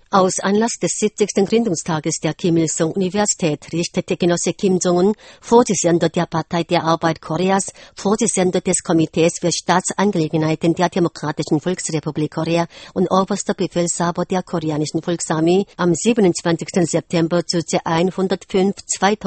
Aus Anlass des 70. Gründungstages der Kim-Il-sung-Universität richtete Genosse Kim Jong-un, Vorsitzender der Partei der Arbeit Koreas, Vorsitzender des Komitees für Staatsangelegenheiten der Demokratischen Volksrepublik Korea und oberster Befehlshaber der koreanischen Volksarmee am 27. September zu C105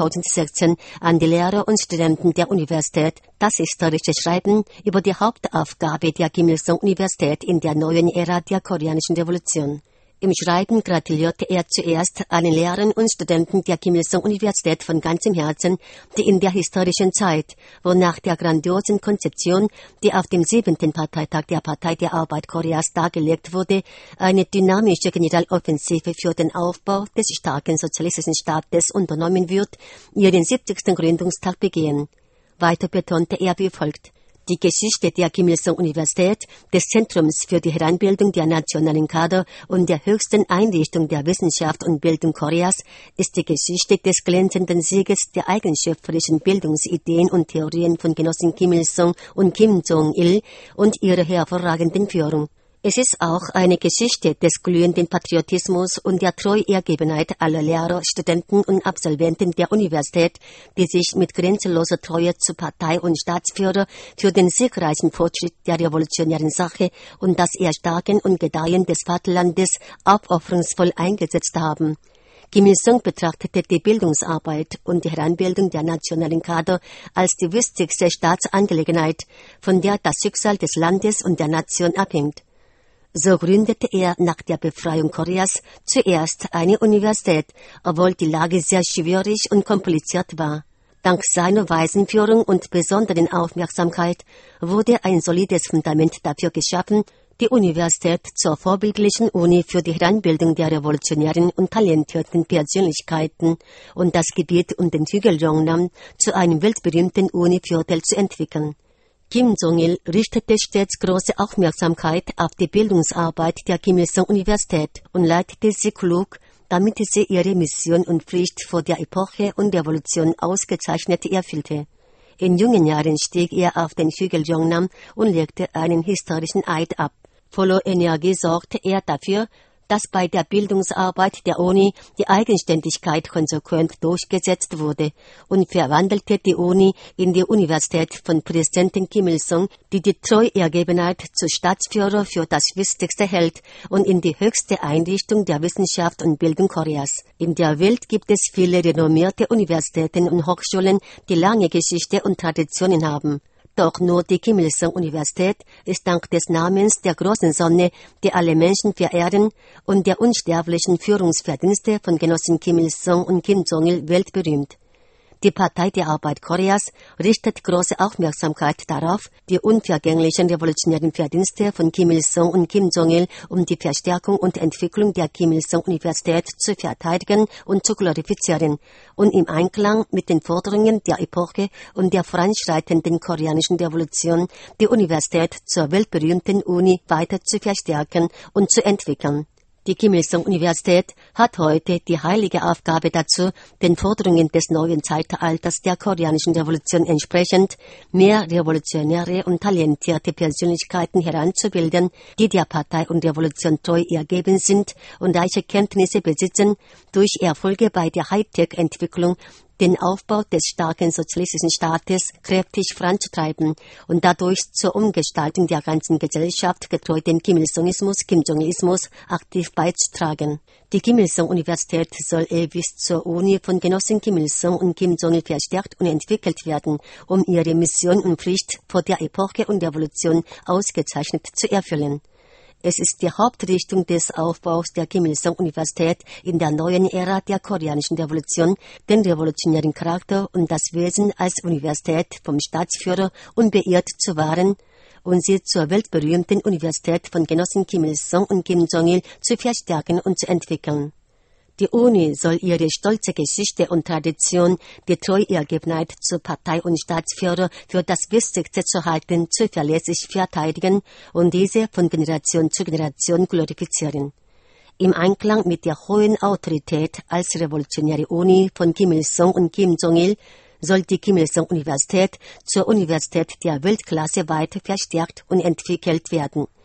2016 an die Lehrer und Studenten der Universität das historische Schreiben über die Hauptaufgabe der Kim-Il-sung-Universität in der neuen Ära der koreanischen Revolution. Im Schreiben gratulierte er zuerst allen Lehrern und Studenten der Kim-Il-sung-Universität von ganzem Herzen, die in der historischen Zeit, wo nach der grandiosen Konzeption, die auf dem 7. Parteitag der Partei der Arbeit Koreas dargelegt wurde, eine dynamische Generaloffensive für den Aufbau des starken sozialistischen Staates unternommen wird, ihren 70. Gründungstag begehen. Weiter betonte er wie folgt: Die Geschichte der Kim-Il-sung-Universität, des Zentrums für die Heranbildung der nationalen Kader und der höchsten Einrichtung der Wissenschaft und Bildung Koreas, ist die Geschichte des glänzenden Sieges der eigenschöpferischen Bildungsideen und Theorien von Genossen Kim Il-sung und Kim Jong-il und ihrer hervorragenden Führung. Es ist auch eine Geschichte des glühenden Patriotismus und der Treuergebenheit aller Lehrer, Studenten und Absolventen der Universität, die sich mit grenzenloser Treue zu Partei und Staatsführer für den siegreichen Fortschritt der revolutionären Sache und das Erstarken und Gedeihen des Vaterlandes aufopferungsvoll eingesetzt haben. Kim Il-sung betrachtete die Bildungsarbeit und die Heranbildung der nationalen Kader als die wichtigste Staatsangelegenheit, von der das Schicksal des Landes und der Nation abhängt. So gründete er nach der Befreiung Koreas zuerst eine Universität, obwohl die Lage sehr schwierig und kompliziert war. Dank seiner weisen Führung und besonderen Aufmerksamkeit wurde ein solides Fundament dafür geschaffen, die Universität zur vorbildlichen Uni für die Heranbildung der revolutionären und talentierten Persönlichkeiten und das Gebiet um den Hügel Yeongnam zu einem weltberühmten Uni-Viertel zu entwickeln. Kim Jong-il richtete stets große Aufmerksamkeit auf die Bildungsarbeit der Kim-Il-sung-Universität und leitete sie klug, damit sie ihre Mission und Pflicht vor der Epoche und Revolution ausgezeichnet erfüllte. In jungen Jahren stieg er auf den Hügel Yeongnam und legte einen historischen Eid ab. Voller Energie sorgte er dafür, dass bei der Bildungsarbeit der Uni die Eigenständigkeit konsequent durchgesetzt wurde und verwandelte die Uni in die Universität von Präsidentin Kim Il-sung, die die Treuergebenheit zu Staatsführer für das Wichtigste hält und in die höchste Einrichtung der Wissenschaft und Bildung Koreas. In der Welt gibt es viele renommierte Universitäten und Hochschulen, die lange Geschichte und Traditionen haben. Doch nur die Kim-Il-sung-Universität ist dank des Namens der großen Sonne, die alle Menschen verehren, und der unsterblichen Führungsverdienste von Genossen Kim Il-sung und Kim Jong-il weltberühmt. Die Partei der Arbeit Koreas richtet große Aufmerksamkeit darauf, die unvergänglichen revolutionären Verdienste von Kim Il-sung und Kim Jong-il um die Verstärkung und Entwicklung der Kim-Il-sung-Universität zu verteidigen und zu glorifizieren und im Einklang mit den Forderungen der Epoche und der voranschreitenden koreanischen Revolution die Universität zur weltberühmten Uni weiter zu verstärken und zu entwickeln. Die Kim-Il-sung-Universität hat heute die heilige Aufgabe dazu, den Forderungen des neuen Zeitalters der koreanischen Revolution entsprechend mehr revolutionäre und talentierte Persönlichkeiten heranzubilden, die der Partei und Revolution treu ergeben sind und reiche Kenntnisse besitzen, durch Erfolge bei der Hightech-Entwicklung den Aufbau des starken sozialistischen Staates kräftig voranzutreiben und dadurch zur Umgestaltung der ganzen Gesellschaft getreu dem Kim-Il-sungismus, Kim-Jong-ilismus aktiv beizutragen. Die Kim-Il-sung-Universität soll ewig zur Uni von Genossen Kim Il-sung und Kim Jong-il verstärkt und entwickelt werden, um ihre Mission und Pflicht vor der Epoche und Revolution ausgezeichnet zu erfüllen. Es ist die Hauptrichtung des Aufbaus der Kim-Il-sung-Universität in der neuen Ära der koreanischen Revolution, den revolutionären Charakter und das Wesen als Universität vom Staatsführer unbeirrt zu wahren und sie zur weltberühmten Universität von Genossen Kim Il-sung und Kim Jong-il zu verstärken und zu entwickeln. Die Uni soll ihre stolze Geschichte und Tradition, die Treuergebenheit zu Partei und Staatsführer für das Wichtigste zu halten, zuverlässig verteidigen und diese von Generation zu Generation glorifizieren. Im Einklang mit der hohen Autorität als revolutionäre Uni von Kim Il-sung und Kim Jong-il soll die Kim-Il-sung-Universität zur Universität der Weltklasse weiter verstärkt und entwickelt werden.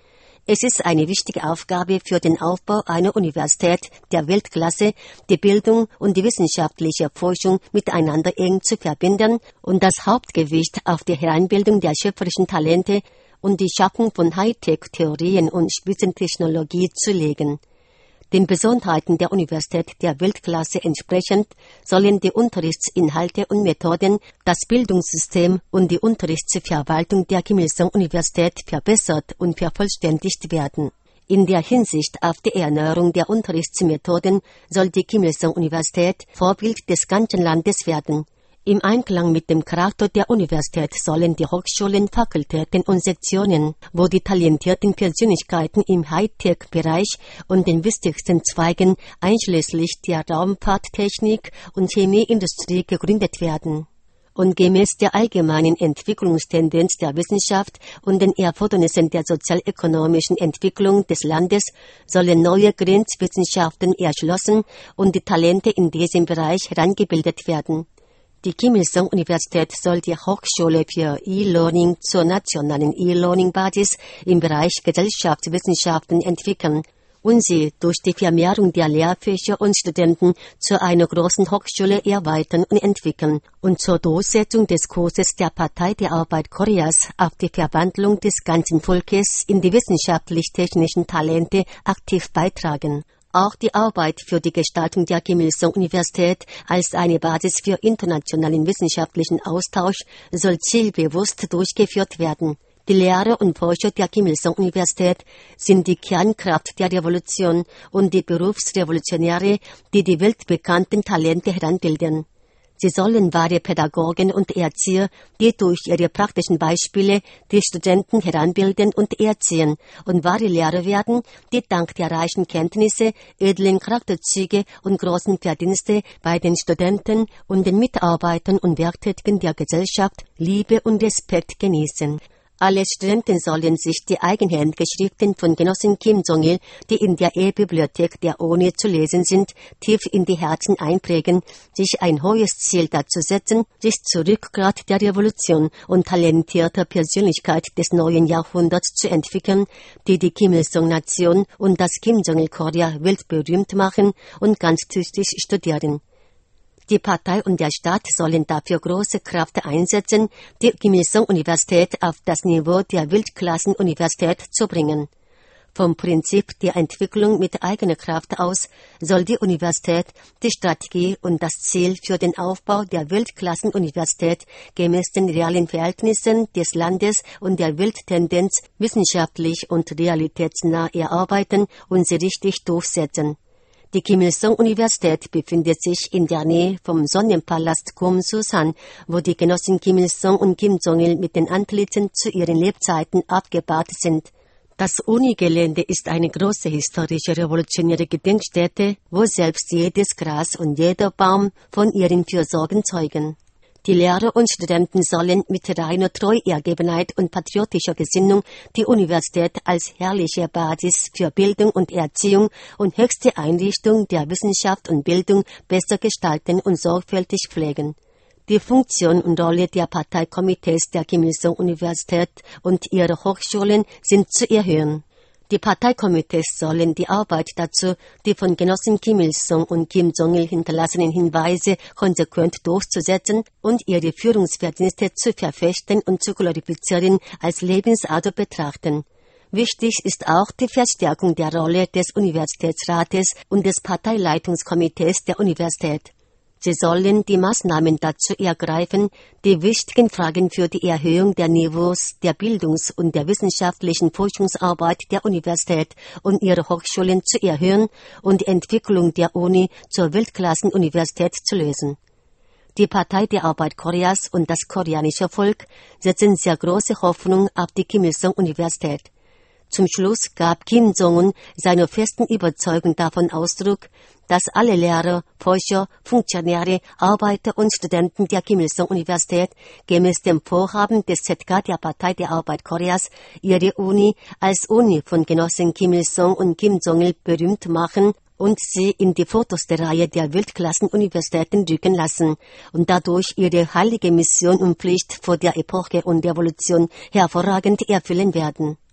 Es ist eine wichtige Aufgabe für den Aufbau einer Universität der Weltklasse, die Bildung und die wissenschaftliche Forschung miteinander eng zu verbinden und das Hauptgewicht auf die Heranbildung der schöpferischen Talente und die Schaffung von Hightech-Theorien und Spitzentechnologie zu legen. Den Besonderheiten der Universität der Weltklasse entsprechend sollen die Unterrichtsinhalte und Methoden, das Bildungssystem und die Unterrichtsverwaltung der Kim-Il-sung-Universität verbessert und vervollständigt werden. In der Hinsicht auf die Erneuerung der Unterrichtsmethoden soll die Kim-Il-sung-Universität Vorbild des ganzen Landes werden. Im Einklang mit dem Charakter der Universität sollen die Hochschulen, Fakultäten und Sektionen, wo die talentierten Persönlichkeiten im Hightech-Bereich und den wichtigsten Zweigen einschließlich der Raumfahrttechnik und Chemieindustrie gegründet werden. Und gemäß der allgemeinen Entwicklungstendenz der Wissenschaft und den Erfordernissen der sozialökonomischen Entwicklung des Landes sollen neue Grenzwissenschaften erschlossen und die Talente in diesem Bereich herangebildet werden. Die Kim-Il-sung-Universität soll die Hochschule für E-Learning zur nationalen E-Learning-Basis im Bereich Gesellschaftswissenschaften entwickeln und sie durch die Vermehrung der Lehrfächer und Studenten zu einer großen Hochschule erweitern und entwickeln und zur Durchsetzung des Kurses der Partei der Arbeit Koreas auf die Verwandlung des ganzen Volkes in die wissenschaftlich-technischen Talente aktiv beitragen. Auch die Arbeit für die Gestaltung der Kim-Il-sung-Universität als eine Basis für internationalen wissenschaftlichen Austausch soll zielbewusst durchgeführt werden. Die Lehrer und Forscher der Kim-Il-sung-Universität sind die Kernkraft der Revolution und die Berufsrevolutionäre, die die weltbekannten Talente heranbilden. Sie sollen wahre Pädagogen und Erzieher, die durch ihre praktischen Beispiele die Studenten heranbilden und erziehen und wahre Lehrer werden, die dank der reichen Kenntnisse, edlen Charakterzüge und großen Verdienste bei den Studenten und den Mitarbeitern und Werktätigen der Gesellschaft Liebe und Respekt genießen. Alle Studenten sollen sich die eigenhändigen Schriften von Genossin Kim Jong-il, die in der E-Bibliothek der Uni zu lesen sind, tief in die Herzen einprägen, sich ein hohes Ziel dazu setzen, sich zur Rückgrat der Revolution und talentierter Persönlichkeit des neuen Jahrhunderts zu entwickeln, die die Kim-Il-sung-Nation und das Kim Jong-il-Korea weltberühmt machen und ganz tüchtig studieren. Die Partei und der Staat sollen dafür große Kraft einsetzen, die Kim-Il-sung-Universität auf das Niveau der Weltklassenuniversität zu bringen. Vom Prinzip der Entwicklung mit eigener Kraft aus soll die Universität die Strategie und das Ziel für den Aufbau der Weltklassenuniversität gemäß den realen Verhältnissen des Landes und der Welttendenz wissenschaftlich und realitätsnah erarbeiten und sie richtig durchsetzen. Die Kim-Il-sung-Universität befindet sich in der Nähe vom Sonnenpalast Kumsusan, wo die Genossen Kim Il-sung und Kim Jong-il mit den Antlitzen zu ihren Lebzeiten aufgebahrt sind. Das Unigelände ist eine große historische revolutionäre Gedenkstätte, wo selbst jedes Gras und jeder Baum von ihren Fürsorgen zeugen. Die Lehrer und Studenten sollen mit reiner Treuergebenheit und patriotischer Gesinnung die Universität als herrliche Basis für Bildung und Erziehung und höchste Einrichtung der Wissenschaft und Bildung besser gestalten und sorgfältig pflegen. Die Funktion und Rolle der Parteikomitees der Kim-Il-sung-Universität und ihrer Hochschulen sind zu erhöhen. Die Parteikomitees sollen die Arbeit dazu, die von Genossen Kim Il-sung und Kim Jong-il hinterlassenen Hinweise konsequent durchzusetzen und ihre Führungsverdienste zu verfechten und zu glorifizieren, als Lebensader betrachten. Wichtig ist auch die Verstärkung der Rolle des Universitätsrates und des Parteileitungskomitees der Universität. Sie sollen die Maßnahmen dazu ergreifen, die wichtigen Fragen für die Erhöhung der Niveaus der Bildungs- und der wissenschaftlichen Forschungsarbeit der Universität und ihrer Hochschulen zu erhöhen und die Entwicklung der Uni zur Weltklassenuniversität zu lösen. Die Partei der Arbeit Koreas und das koreanische Volk setzen sehr große Hoffnung auf die Kim-Il-sung-Universität. Zum Schluss gab Kim Jong-un seiner festen Überzeugung davon Ausdruck, dass alle Lehrer, Forscher, Funktionäre, Arbeiter und Studenten der Kim-Il-sung-Universität gemäß dem Vorhaben des ZK der Partei der Arbeit Koreas ihre Uni als Uni von Genossen Kim Il-sung und Kim Jong-il berühmt machen und sie in die vorderste Reihe der Weltklassenuniversitäten rücken lassen und dadurch ihre heilige Mission und Pflicht vor der Epoche und Revolution hervorragend erfüllen werden.